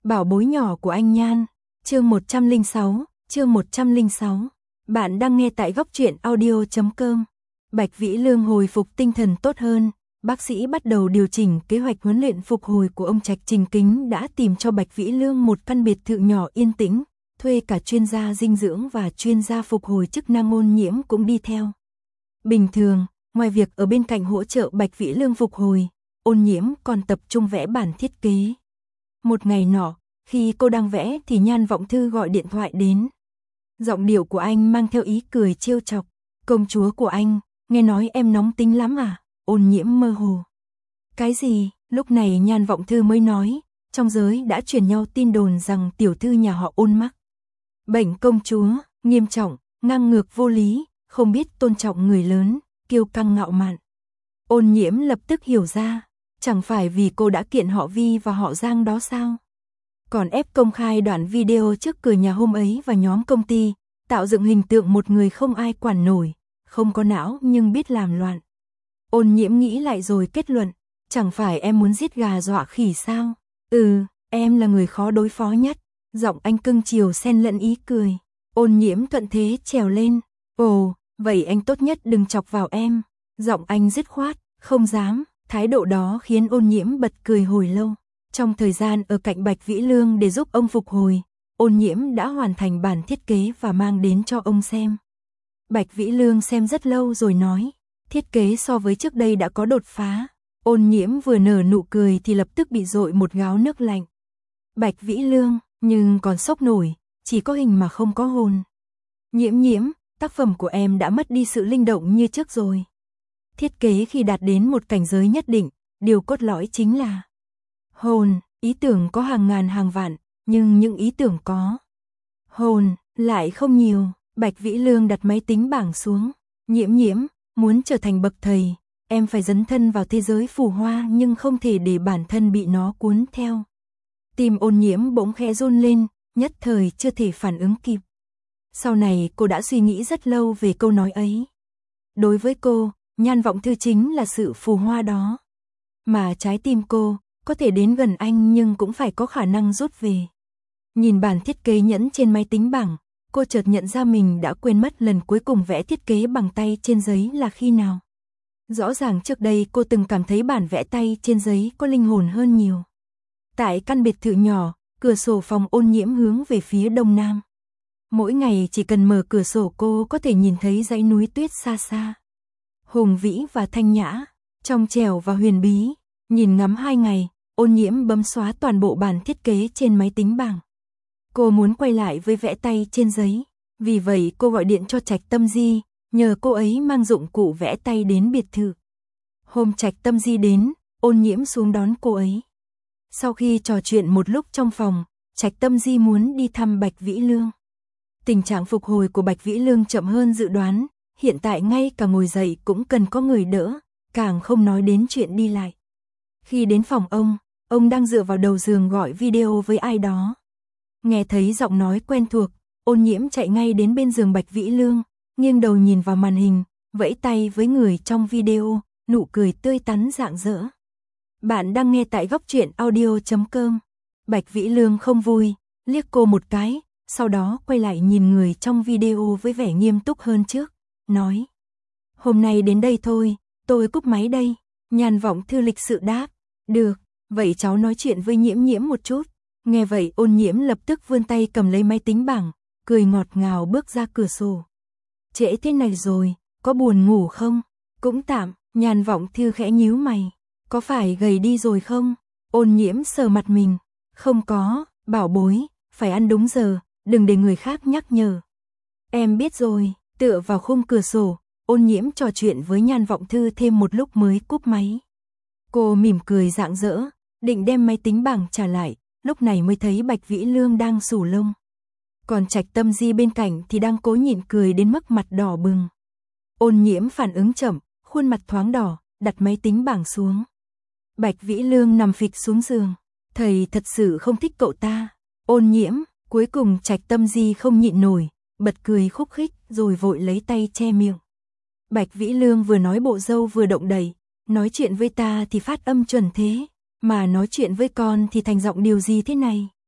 Bảo bối nhỏ của anh Nhan, chương 106. Bạn đang nghe tại góc truyện audio.com. Bạch Vĩ Lương hồi phục tinh thần tốt hơn, bác sĩ bắt đầu điều chỉnh kế hoạch huấn luyện phục hồi của ông Trạch. Trình Kính đã tìm cho Bạch Vĩ Lương một căn biệt thự nhỏ yên tĩnh, thuê cả chuyên gia dinh dưỡng và chuyên gia phục hồi chức năng. Ôn Nhiễm cũng đi theo. Bình thường, ngoài việc ở bên cạnh hỗ trợ Bạch Vĩ Lương phục hồi, Ôn Nhiễm còn tập trung vẽ bản thiết kế. Một ngày nọ, khi cô đang vẽ thì Nhan Vọng Thư gọi điện thoại đến. Giọng điệu của anh mang theo ý cười trêu chọc. Công chúa của anh, nghe nói em nóng tính lắm à? Ôn Nhiễm mơ hồ. Cái gì? Lúc này Nhan Vọng Thư mới nói, trong giới đã truyền nhau tin đồn rằng tiểu thư nhà họ Ôn mắc bệnh công chúa, nghiêm trọng, ngang ngược vô lý, không biết tôn trọng người lớn, kiêu căng ngạo mạn. Ôn Nhiễm lập tức hiểu ra, chẳng phải vì cô đã kiện họ Vi và họ Giang đó sao? Còn ép công khai đoạn video trước cửa nhà hôm ấy và nhóm công ty, tạo dựng hình tượng một người không ai quản nổi, không có não nhưng biết làm loạn. Ôn Nhiễm nghĩ lại rồi kết luận, chẳng phải em muốn giết gà dọa khỉ sao? Em là người khó đối phó nhất. Giọng anh cưng chiều xen lẫn ý cười. Ôn Nhiễm thuận thế trèo lên. Ồ, vậy anh tốt nhất đừng chọc vào em. Giọng anh dứt khoát, không dám. Thái độ đó khiến Ôn Nhiễm bật cười hồi lâu. Trong thời gian ở cạnh Bạch Vĩ Lương để giúp ông phục hồi, Ôn Nhiễm đã hoàn thành bản thiết kế và mang đến cho ông xem. Bạch Vĩ Lương xem rất lâu rồi nói, thiết kế so với trước đây đã có đột phá. Ôn Nhiễm vừa nở nụ cười thì lập tức bị dội một gáo nước lạnh. Bạch Vĩ Lương, nhưng còn sốc nổi, chỉ có hình mà không có hồn. Nhiễm, tác phẩm của em đã mất đi sự linh động như trước rồi. Thiết kế khi đạt đến một cảnh giới nhất định, điều cốt lõi chính là hồn. Ý tưởng có hàng ngàn hàng vạn, nhưng những ý tưởng có hồn lại không nhiều. Bạch Vĩ Lương đặt máy tính bảng xuống. Nhiễm, muốn trở thành bậc thầy, em phải dấn thân vào thế giới phù hoa nhưng không thể để bản thân bị nó cuốn theo. Tim Ôn Nhiễm bỗng khẽ run lên, nhất thời chưa thể phản ứng kịp. Sau này cô đã suy nghĩ rất lâu về câu nói ấy. Đối với cô, Nhan Vọng Thư chính là sự phù hoa đó. Mà trái tim cô, có thể đến gần anh nhưng cũng phải có khả năng rút về. Nhìn bản thiết kế nhẫn trên máy tính bảng, cô chợt nhận ra mình đã quên mất lần cuối cùng vẽ thiết kế bằng tay trên giấy là khi nào. Rõ ràng trước đây cô từng cảm thấy bản vẽ tay trên giấy có linh hồn hơn nhiều. Tại căn biệt thự nhỏ, cửa sổ phòng Ôn Nhiễm hướng về phía đông nam. Mỗi ngày chỉ cần mở cửa sổ cô có thể nhìn thấy dãy núi tuyết xa xa. Hùng vĩ và thanh nhã, trong trẻo và huyền bí. Nhìn ngắm 2 ngày, Ôn Nhiễm bấm xóa toàn bộ bản thiết kế trên máy tính bảng. Cô muốn quay lại với vẽ tay trên giấy. Vì vậy cô gọi điện cho Trạch Tâm Di, nhờ cô ấy mang dụng cụ vẽ tay đến biệt thự. Hôm Trạch Tâm Di đến, Ôn Nhiễm xuống đón cô ấy. Sau khi trò chuyện một lúc trong phòng, Trạch Tâm Di muốn đi thăm Bạch Vĩ Lương. Tình trạng phục hồi của Bạch Vĩ Lương chậm hơn dự đoán, hiện tại ngay cả ngồi dậy cũng cần có người đỡ, càng không nói đến chuyện đi lại. Khi đến phòng ông đang dựa vào đầu giường gọi video với ai đó. Nghe thấy giọng nói quen thuộc, Ôn Nhiễm chạy ngay đến bên giường Bạch Vĩ Lương, nghiêng đầu nhìn vào màn hình, vẫy tay với người trong video, nụ cười tươi tắn rạng rỡ. Bạn đang nghe tại góc truyện audio.com. Bạch Vĩ Lương không vui, liếc cô một cái, sau đó quay lại nhìn người trong video với vẻ nghiêm túc hơn trước, nói. Hôm nay đến đây thôi, tôi cúp máy đây. Nhan Vọng Thư lịch sự đáp. Được, vậy cháu nói chuyện với Nhiễm một chút. Nghe vậy Ôn Nhiễm lập tức vươn tay cầm lấy máy tính bảng, cười ngọt ngào bước ra cửa sổ. Trễ thế này rồi, có buồn ngủ không? Cũng tạm. Nhan Vọng Thư khẽ nhíu mày. Có phải gầy đi rồi không? Ôn Nhiễm sờ mặt mình. Không có, bảo bối, phải ăn đúng giờ, đừng để người khác nhắc nhở. Em biết rồi. Tựa vào khung cửa sổ, Ôn Nhiễm trò chuyện với Nhan Vọng Thư thêm một lúc mới cúp máy. Cô mỉm cười rạng rỡ, định đem máy tính bảng trả lại, lúc này mới thấy Bạch Vĩ Lương đang xù lông. Còn Trạch Tâm Di bên cạnh thì đang cố nhịn cười đến mức mặt đỏ bừng. Ôn Nhiễm phản ứng chậm, khuôn mặt thoáng đỏ, đặt máy tính bảng xuống. Bạch Vĩ Lương nằm phịch xuống giường. Thầy thật sự không thích cậu ta. Ôn Nhiễm, cuối cùng Trạch Tâm Di không nhịn nổi, bật cười khúc khích rồi vội lấy tay che miệng. Bạch Vĩ Lương vừa nói bộ dâu vừa động đậy, nói chuyện với ta thì phát âm chuẩn thế, mà nói chuyện với con thì thành giọng điều gì thế này?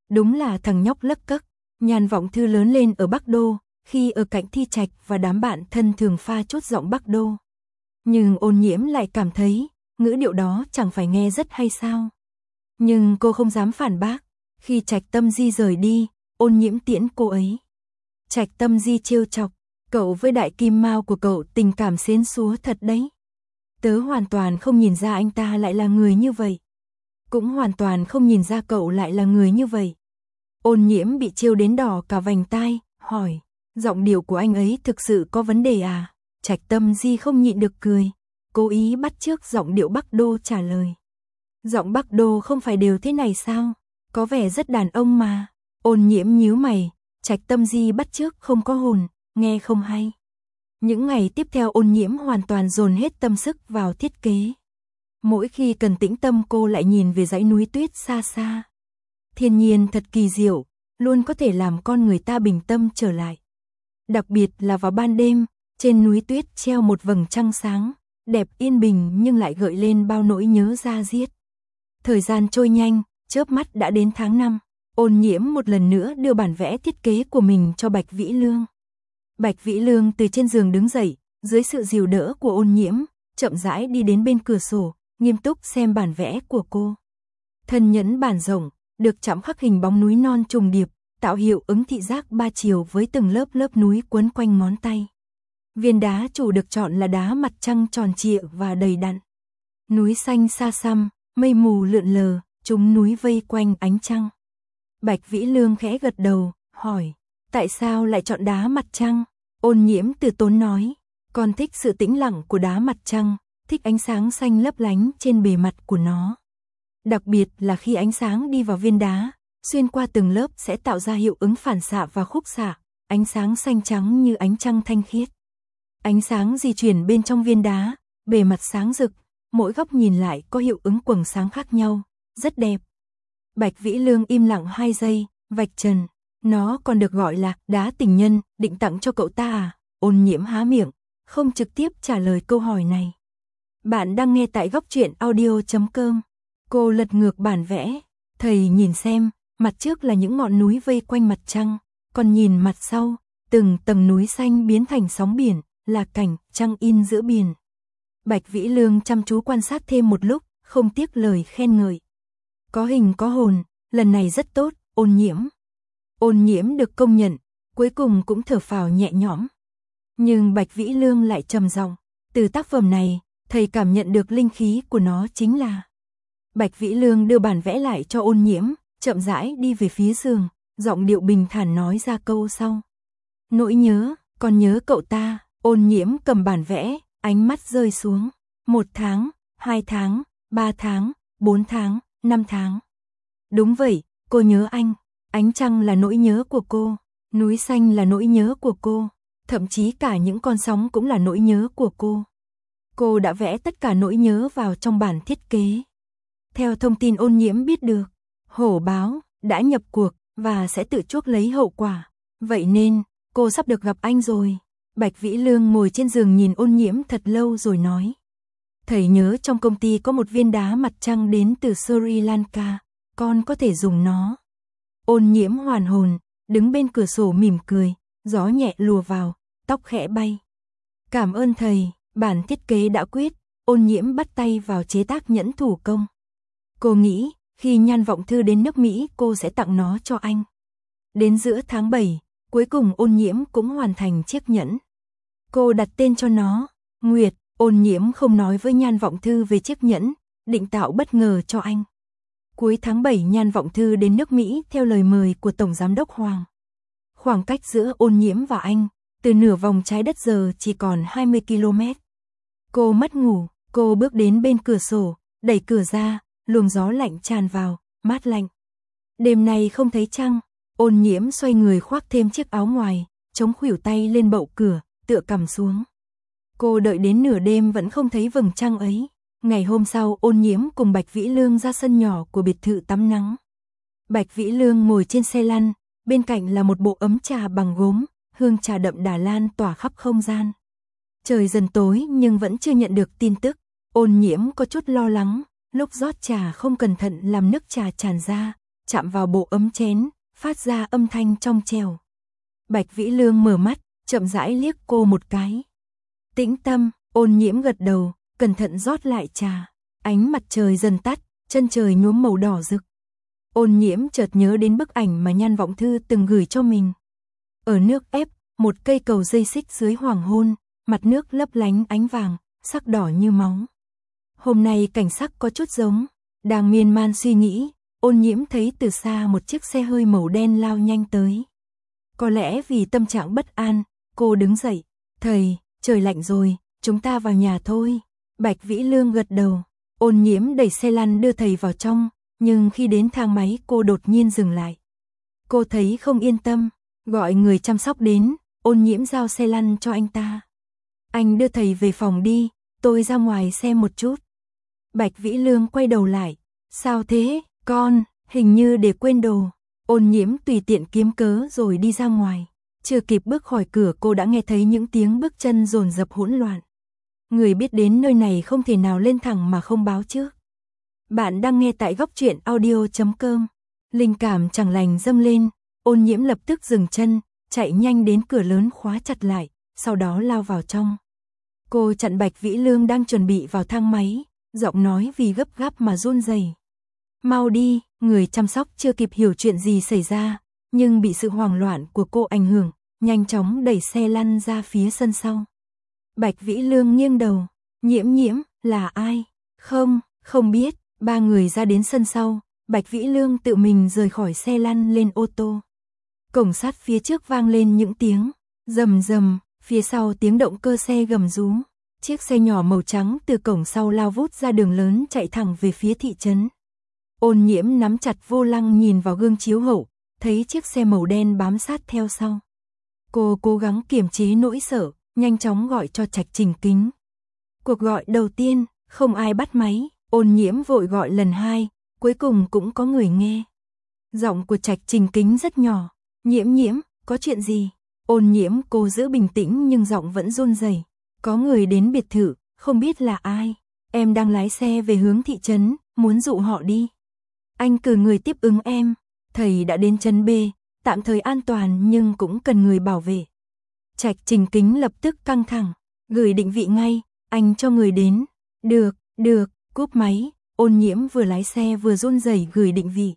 Đúng là thằng nhóc lấc cấc. Nhan Vọng Thư lớn lên ở Bắc Đô, khi ở cạnh Thi Trạch và đám bạn thân thường pha chút giọng Bắc Đô. Nhưng Ôn Nhiễm lại cảm thấy, ngữ điệu đó chẳng phải nghe rất hay sao. Nhưng cô không dám phản bác. Khi Trạch Tâm Di rời đi, Ôn Nhiễm tiễn cô ấy. Trạch Tâm Di trêu chọc, cậu với Đại Kim Mao của cậu tình cảm xến xúa thật đấy. Tớ hoàn toàn không nhìn ra anh ta lại là người như vậy. Cũng hoàn toàn không nhìn ra cậu lại là người như vậy. Ôn Nhiễm bị trêu đến đỏ cả vành tai, hỏi, giọng điệu của anh ấy thực sự có vấn đề à? Trạch Tâm Di không nhịn được cười, cố ý bắt chước giọng điệu Bắc Đô trả lời. Giọng Bắc Đô không phải đều thế này sao? Có vẻ rất đàn ông mà. Ôn Nhiễm nhíu mày, Trạch Tâm Di bắt chước không có hồn, nghe không hay. Những ngày tiếp theo Ôn Nhiễm hoàn toàn dồn hết tâm sức vào thiết kế. Mỗi khi cần tĩnh tâm cô lại nhìn về dãy núi tuyết xa xa. Thiên nhiên thật kỳ diệu, luôn có thể làm con người ta bình tâm trở lại. Đặc biệt là vào ban đêm, trên núi tuyết treo một vầng trăng sáng, đẹp yên bình nhưng lại gợi lên bao nỗi nhớ da diết. Thời gian trôi nhanh, chớp mắt đã đến tháng 5. Ôn Nhiễm một lần nữa đưa bản vẽ thiết kế của mình cho Bạch Vĩ Lương. Bạch Vĩ Lương từ trên giường đứng dậy, dưới sự dìu đỡ của Ôn Nhiễm, chậm rãi đi đến bên cửa sổ, nghiêm túc xem bản vẽ của cô. Thân nhẫn bản rộng, được chạm khắc hình bóng núi non trùng điệp, tạo hiệu ứng thị giác 3 chiều với từng lớp núi quấn quanh ngón tay. Viên đá chủ được chọn là đá mặt trăng tròn trịa và đầy đặn. Núi xanh xa xăm, mây mù lượn lờ, chúng núi vây quanh ánh trăng. Bạch Vĩ Lương khẽ gật đầu, hỏi, tại sao lại chọn đá mặt trăng? Ôn Nhiễm từ tốn nói, con thích sự tĩnh lặng của đá mặt trăng, thích ánh sáng xanh lấp lánh trên bề mặt của nó. Đặc biệt là khi ánh sáng đi vào viên đá, xuyên qua từng lớp sẽ tạo ra hiệu ứng phản xạ và khúc xạ, ánh sáng xanh trắng như ánh trăng thanh khiết. Ánh sáng di chuyển bên trong viên đá, bề mặt sáng rực, mỗi góc nhìn lại có hiệu ứng quầng sáng khác nhau, rất đẹp. Bạch Vĩ Lương im lặng 2 giây, vạch trần, nó còn được gọi là đá tình nhân, định tặng cho cậu ta à? Ôn Nhiễm há miệng, không trực tiếp trả lời câu hỏi này. Bạn đang nghe tại goctruyện.audio.com. Cô lật ngược bản vẽ, thầy nhìn xem, mặt trước là những ngọn núi vây quanh mặt trăng, còn nhìn mặt sau, từng tầng núi xanh biến thành sóng biển, là cảnh trăng in giữa biển. Bạch Vĩ Lương chăm chú quan sát thêm một lúc, không tiếc lời khen ngợi. Có hình có hồn, lần này rất tốt, Ôn Nhiễm. Ôn Nhiễm được công nhận, cuối cùng cũng thở phào nhẹ nhõm. Nhưng Bạch Vĩ Lương lại trầm giọng, từ tác phẩm này, thầy cảm nhận được linh khí của nó chính là. Bạch Vĩ Lương đưa bản vẽ lại cho Ôn Nhiễm, chậm rãi đi về phía giường, giọng điệu bình thản nói ra câu sau. Nỗi nhớ, còn nhớ cậu ta. Ôn Nhiễm cầm bản vẽ, ánh mắt rơi xuống. 1 tháng, 2 tháng, 3 tháng, 4 tháng, 5 tháng. Đúng vậy, cô nhớ anh. Ánh trăng là nỗi nhớ của cô, núi xanh là nỗi nhớ của cô, thậm chí cả những con sóng cũng là nỗi nhớ của cô. Cô đã vẽ tất cả nỗi nhớ vào trong bản thiết kế. Theo thông tin Ôn Nhiễm biết được, Hổ Báo đã nhập cuộc và sẽ tự chuốc lấy hậu quả. Vậy nên, cô sắp được gặp anh rồi. Bạch Vĩ Lương ngồi trên giường nhìn Ôn Nhiễm thật lâu rồi nói. Thầy nhớ trong công ty có một viên đá mặt trăng đến từ Sri Lanka, con có thể dùng nó. Ôn Nhiễm hoàn hồn, đứng bên cửa sổ mỉm cười, gió nhẹ lùa vào, tóc khẽ bay. Cảm ơn thầy, bản thiết kế đã quyết, Ôn Nhiễm bắt tay vào chế tác nhẫn thủ công. Cô nghĩ, khi Nhan Vọng Thư đến nước Mỹ cô sẽ tặng nó cho anh. Đến giữa tháng 7, cuối cùng Ôn Nhiễm cũng hoàn thành chiếc nhẫn. Cô đặt tên cho nó, Nguyệt. Ôn Nhiễm không nói với Nhan Vọng Thư về chiếc nhẫn, định tạo bất ngờ cho anh. Cuối tháng 7 Nhan Vọng Thư đến nước Mỹ theo lời mời của Tổng Giám đốc Hoàng. Khoảng cách giữa Ôn Nhiễm và anh, từ nửa vòng trái đất giờ chỉ còn 20 km. Cô mất ngủ, cô bước đến bên cửa sổ, đẩy cửa ra, luồng gió lạnh tràn vào, mát lạnh. Đêm nay không thấy trăng, Ôn Nhiễm xoay người khoác thêm chiếc áo ngoài, chống khuỷu tay lên bậu cửa, tựa cằm xuống. Cô đợi đến nửa đêm vẫn không thấy vầng trăng ấy. Ngày hôm sau Ôn Nhiễm cùng Bạch Vĩ Lương ra sân nhỏ của biệt thự tắm nắng. Bạch Vĩ Lương ngồi trên xe lăn, bên cạnh là một bộ ấm trà bằng gốm, hương trà đậm Đà Lan tỏa khắp không gian. Trời dần tối nhưng vẫn chưa nhận được tin tức. Ôn Nhiễm có chút lo lắng, lúc rót trà không cẩn thận làm nước trà tràn ra, chạm vào bộ ấm chén, phát ra âm thanh trong trẻo. Bạch Vĩ Lương mở mắt, chậm rãi liếc cô một cái. Tĩnh tâm, Ôn Nhiễm gật đầu, cẩn thận rót lại trà. Ánh mặt trời dần tắt, chân trời nhuốm màu đỏ rực. Ôn Nhiễm chợt nhớ đến bức ảnh mà Nhan Vọng Thư từng gửi cho mình. Ở nước ép, một cây cầu dây xích dưới hoàng hôn, mặt nước lấp lánh ánh vàng, sắc đỏ như máu. Hôm nay cảnh sắc có chút giống, đang miên man suy nghĩ, Ôn Nhiễm thấy từ xa một chiếc xe hơi màu đen lao nhanh tới. Có lẽ vì tâm trạng bất an, cô đứng dậy. Thầy, trời lạnh rồi, chúng ta vào nhà thôi. Bạch Vĩ Lương gật đầu. Ôn Nhiễm đẩy xe lăn đưa thầy vào trong, nhưng khi đến thang máy cô đột nhiên dừng lại. Cô thấy không yên tâm, gọi người chăm sóc đến, Ôn Nhiễm giao xe lăn cho anh ta. Anh đưa thầy về phòng đi, tôi ra ngoài xem một chút. Bạch Vĩ Lương quay đầu lại. Sao thế, con, hình như để quên đồ. Ôn Nhiễm tùy tiện kiếm cớ rồi đi ra ngoài. Chưa kịp bước khỏi cửa cô đã nghe thấy những tiếng bước chân dồn dập hỗn loạn. Người biết đến nơi này không thể nào lên thẳng mà không báo trước. Bạn đang nghe tại góc truyện audio.com. Linh cảm chẳng lành dâng lên, Ôn Nhiễm lập tức dừng chân, chạy nhanh đến cửa lớn khóa chặt lại, sau đó lao vào trong. Cô chặn Bạch Vĩ Lương đang chuẩn bị vào thang máy, giọng nói vì gấp gáp mà run rẩy. Mau đi, người chăm sóc chưa kịp hiểu chuyện gì xảy ra, nhưng bị sự hoảng loạn của cô ảnh hưởng, nhanh chóng đẩy xe lăn ra phía sân sau. Bạch Vĩ Lương nghiêng đầu, Nhiễm Nhiễm, là ai? Không biết, ba người ra đến sân sau, Bạch Vĩ Lương tự mình rời khỏi xe lăn lên ô tô. Cổng sắt phía trước vang lên những tiếng rầm rầm, phía sau tiếng động cơ xe gầm rú. Chiếc xe nhỏ màu trắng từ cổng sau lao vút ra đường lớn chạy thẳng về phía thị trấn. Ôn Nhiễm nắm chặt vô lăng nhìn vào gương chiếu hậu, thấy chiếc xe màu đen bám sát theo sau. Cô cố gắng kiềm chế nỗi sợ, nhanh chóng gọi cho Trạch Trình Kính. Cuộc gọi đầu tiên, không ai bắt máy, Ôn Nhiễm vội gọi lần 2, cuối cùng cũng có người nghe. Giọng của Trạch Trình Kính rất nhỏ, Nhiễm Nhiễm, có chuyện gì? Ôn Nhiễm cô giữ bình tĩnh nhưng giọng vẫn run rẩy. Có người đến biệt thự, không biết là ai. Em đang lái xe về hướng thị trấn, muốn dụ họ đi. Anh cử người tiếp ứng em. Thầy đã đến trấn B, tạm thời an toàn nhưng cũng cần người bảo vệ. Trạch Trình Kính lập tức căng thẳng, gửi định vị ngay, anh cho người đến. Được, cúp máy, Ôn Nhiễm vừa lái xe vừa run rẩy gửi định vị.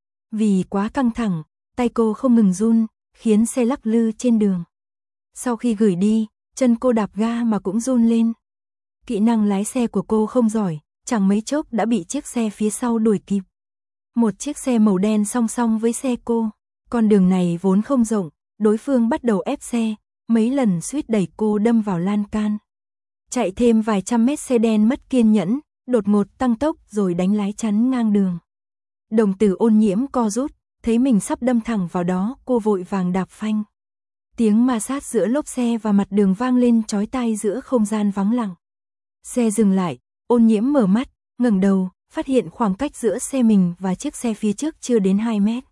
Vì quá căng thẳng, tay cô không ngừng run, khiến xe lắc lư trên đường. Sau khi gửi đi, chân cô đạp ga mà cũng run lên. Kỹ năng lái xe của cô không giỏi, chẳng mấy chốc đã bị chiếc xe phía sau đuổi kịp. Một chiếc xe màu đen song song với xe cô. Con đường này vốn không rộng, đối phương bắt đầu ép xe, mấy lần suýt đẩy cô đâm vào lan can. Chạy thêm vài trăm mét xe đen mất kiên nhẫn, đột ngột tăng tốc rồi đánh lái chắn ngang đường. Đồng tử Ôn Nhiễm co rút, thấy mình sắp đâm thẳng vào đó, cô vội vàng đạp phanh. Tiếng ma sát giữa lốp xe và mặt đường vang lên chói tai giữa không gian vắng lặng. Xe dừng lại, Ôn Nhiễm mở mắt, ngẩng đầu, phát hiện khoảng cách giữa xe mình và chiếc xe phía trước chưa đến 2 mét.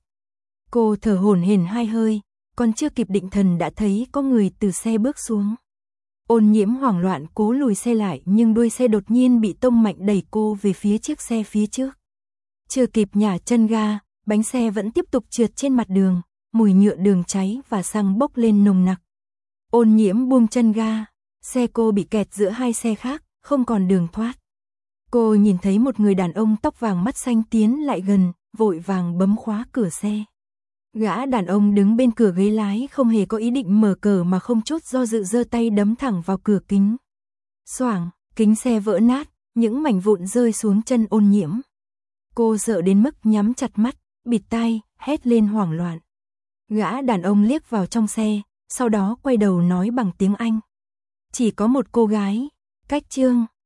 Cô thở hổn hển 2 hơi, còn chưa kịp định thần đã thấy có người từ xe bước xuống. Ôn Nhiễm hoảng loạn cố lùi xe lại nhưng đuôi xe đột nhiên bị tông mạnh đẩy cô về phía chiếc xe phía trước. Chưa kịp nhả chân ga, bánh xe vẫn tiếp tục trượt trên mặt đường, mùi nhựa đường cháy và xăng bốc lên nồng nặc. Ôn Nhiễm buông chân ga, xe cô bị kẹt giữa 2 xe khác, không còn đường thoát. Cô nhìn thấy một người đàn ông tóc vàng mắt xanh tiến lại gần, vội vàng bấm khóa cửa xe. Gã đàn ông đứng bên cửa ghế lái không hề có ý định mở cửa mà không chút do dự giơ tay đấm thẳng vào cửa kính. Xoảng, kính xe vỡ nát, những mảnh vụn rơi xuống chân Ôn Nhiễm. Cô sợ đến mức nhắm chặt mắt, bịt tai, hét lên hoảng loạn. Gã đàn ông liếc vào trong xe, sau đó quay đầu nói bằng tiếng Anh. Chỉ có một cô gái, cách Trương,